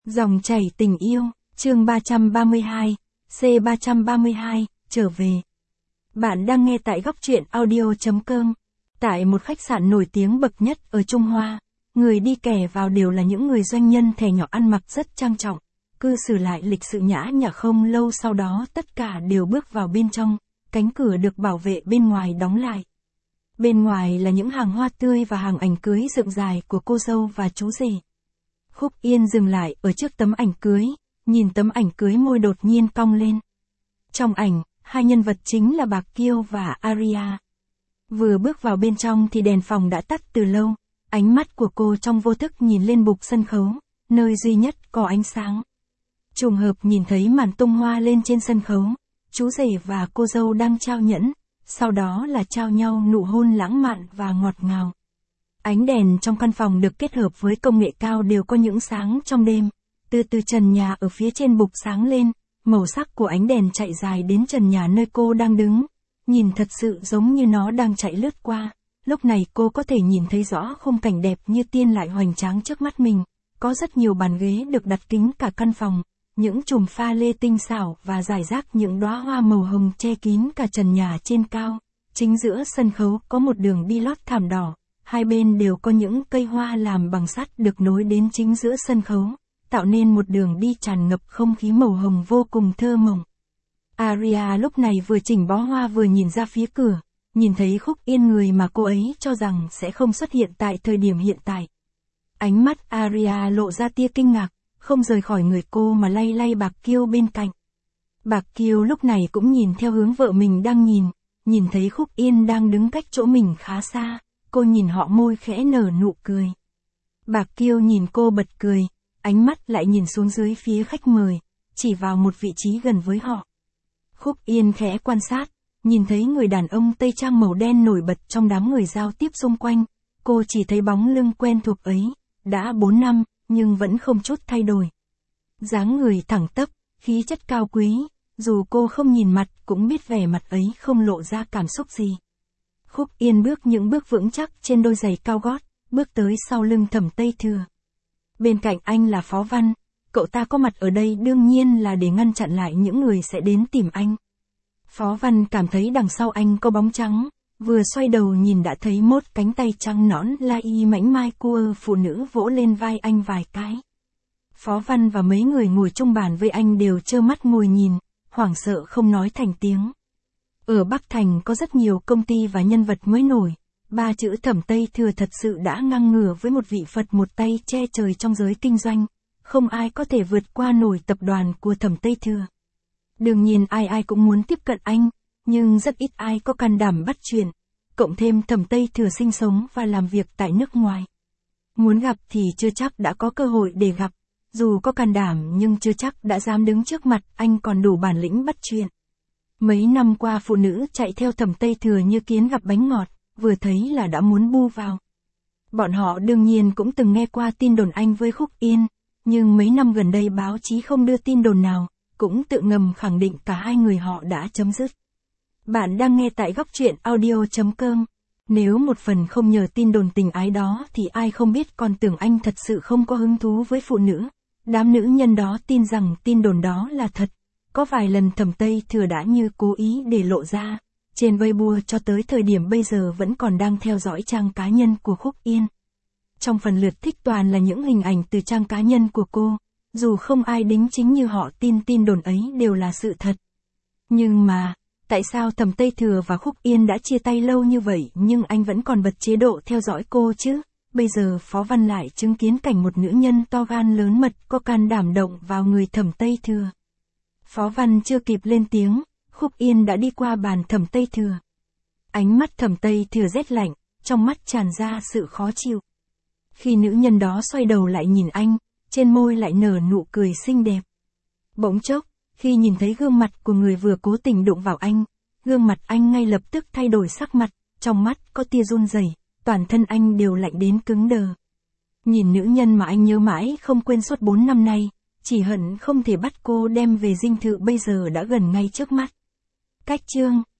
Dòng chảy tình yêu, chương 332, C332, trở về. Bạn đang nghe tại góc truyện audio.com. Tại một khách sạn nổi tiếng bậc nhất ở Trung Hoa, người đi kẻ vào đều là những người doanh nhân thè nhỏ ăn mặc rất trang trọng, cư xử lại lịch sự nhã nhặn. Không lâu sau đó tất cả đều bước vào bên trong, cánh cửa được bảo vệ bên ngoài đóng lại. Bên ngoài là những hàng hoa tươi và hàng ảnh cưới dựng dài của cô dâu và chú rể. Khúc Yên dừng lại ở trước tấm ảnh cưới, nhìn tấm ảnh cưới môi đột nhiên cong lên. Trong ảnh, hai nhân vật chính là Bạc Kiêu và Aria. Vừa bước vào bên trong thì đèn phòng đã tắt từ lâu, ánh mắt của cô trong vô thức nhìn lên bục sân khấu, nơi duy nhất có ánh sáng. Trùng hợp nhìn thấy màn tung hoa lên trên sân khấu, chú rể và cô dâu đang trao nhẫn, sau đó là trao nhau nụ hôn lãng mạn và ngọt ngào. Ánh đèn trong căn phòng được kết hợp với công nghệ cao đều có những sáng trong đêm, từ trần nhà ở phía trên bục sáng lên, màu sắc của ánh đèn chạy dài đến trần nhà nơi cô đang đứng, nhìn thật sự giống như nó đang chạy lướt qua. Lúc này cô có thể nhìn thấy rõ khung cảnh đẹp như tiên lại hoành tráng trước mắt mình, có rất nhiều bàn ghế được đặt kín cả căn phòng, những chùm pha lê tinh xảo và rải rác những đóa hoa màu hồng che kín cả trần nhà trên cao. Chính giữa sân khấu có một đường đi lót thảm đỏ, hai bên đều có những cây hoa làm bằng sắt được nối đến chính giữa sân khấu, tạo nên một đường đi tràn ngập không khí màu hồng vô cùng thơ mộng. Aria lúc này vừa chỉnh bó hoa vừa nhìn ra phía cửa, nhìn thấy Khúc Yên, người mà cô ấy cho rằng sẽ không xuất hiện tại thời điểm hiện tại. Ánh mắt Aria lộ ra tia kinh ngạc, không rời khỏi người cô mà lay lay Bạc Kiêu bên cạnh. Bạc Kiêu lúc này cũng nhìn theo hướng vợ mình đang nhìn thấy Khúc Yên đang đứng cách chỗ mình khá xa, cô nhìn họ môi khẽ nở nụ cười. Bạc Kiêu nhìn cô bật cười, ánh mắt lại nhìn xuống dưới phía khách mời, chỉ vào một vị trí gần với họ. Khúc Yên khẽ quan sát, nhìn thấy người đàn ông tây trang màu đen nổi bật trong đám người giao tiếp xung quanh, cô chỉ thấy bóng lưng quen thuộc ấy, đã 4 năm, nhưng vẫn không chút thay đổi. Dáng người thẳng tắp, khí chất cao quý, dù cô không nhìn mặt cũng biết vẻ mặt ấy không lộ ra cảm xúc gì. Khúc Yên bước những bước vững chắc trên đôi giày cao gót, bước tới sau lưng Thẩm Tây Thừa. Bên cạnh anh là Phó Văn, cậu ta có mặt ở đây đương nhiên là để ngăn chặn lại những người sẽ đến tìm anh. Phó Văn cảm thấy đằng sau anh có bóng trắng, vừa xoay đầu nhìn đã thấy một cánh tay trắng nõn lai y mảnh mai của phụ nữ vỗ lên vai anh vài cái. Phó Văn và mấy người ngồi chung bàn với anh đều trơ mắt ngồi nhìn, hoảng sợ không nói thành tiếng. Ở Bắc Thành có rất nhiều công ty và nhân vật mới nổi, ba chữ Thẩm Tây Thừa thật sự đã ngang ngửa với một vị Phật một tay che trời trong giới kinh doanh, không ai có thể vượt qua nổi tập đoàn của Thẩm Tây Thừa. Đương nhiên ai cũng muốn tiếp cận anh, nhưng rất ít ai có can đảm bắt chuyện, cộng thêm Thẩm Tây Thừa sinh sống và làm việc tại nước ngoài. Muốn gặp thì chưa chắc đã có cơ hội để gặp, dù có can đảm nhưng chưa chắc đã dám đứng trước mặt anh còn đủ bản lĩnh bắt chuyện. Mấy năm qua phụ nữ chạy theo Thẩm Tây Thừa như kiến gặp bánh ngọt, vừa thấy là đã muốn bu vào. Bọn họ đương nhiên cũng từng nghe qua tin đồn anh với Khúc Yên, nhưng mấy năm gần đây báo chí không đưa tin đồn nào, cũng tự ngầm khẳng định cả hai người họ đã chấm dứt. Bạn đang nghe tại góc truyện audio.com. Nếu một phần không nhờ tin đồn tình ái đó thì ai không biết còn tưởng anh thật sự không có hứng thú với phụ nữ. Đám nữ nhân đó tin rằng tin đồn đó là thật. Có vài lần Thẩm Tây Thừa đã như cố ý để lộ ra. Trên Weibo cho tới thời điểm bây giờ vẫn còn đang theo dõi trang cá nhân của Khúc Yên. Trong phần lượt thích toàn là những hình ảnh từ trang cá nhân của cô, dù không ai đính chính như họ tin đồn ấy đều là sự thật. Nhưng mà, tại sao Thẩm Tây Thừa và Khúc Yên đã chia tay lâu như vậy nhưng anh vẫn còn bật chế độ theo dõi cô chứ? Bây giờ Phó Văn lại chứng kiến cảnh một nữ nhân to gan lớn mật có can đảm động vào người Thẩm Tây Thừa. Phó Văn chưa kịp lên tiếng, Khúc Yên đã đi qua bàn Thẩm Tây Thừa. Ánh mắt Thẩm Tây Thừa rét lạnh, trong mắt tràn ra sự khó chịu. Khi nữ nhân đó xoay đầu lại nhìn anh, trên môi lại nở nụ cười xinh đẹp. Bỗng chốc, khi nhìn thấy gương mặt của người vừa cố tình đụng vào anh, gương mặt anh ngay lập tức thay đổi sắc mặt, trong mắt có tia run rẩy, toàn thân anh đều lạnh đến cứng đờ. Nhìn nữ nhân mà anh nhớ mãi không quên suốt 4 năm nay, chỉ hận không thể bắt cô đem về dinh thự bây giờ đã gần ngay trước mắt. Cách chương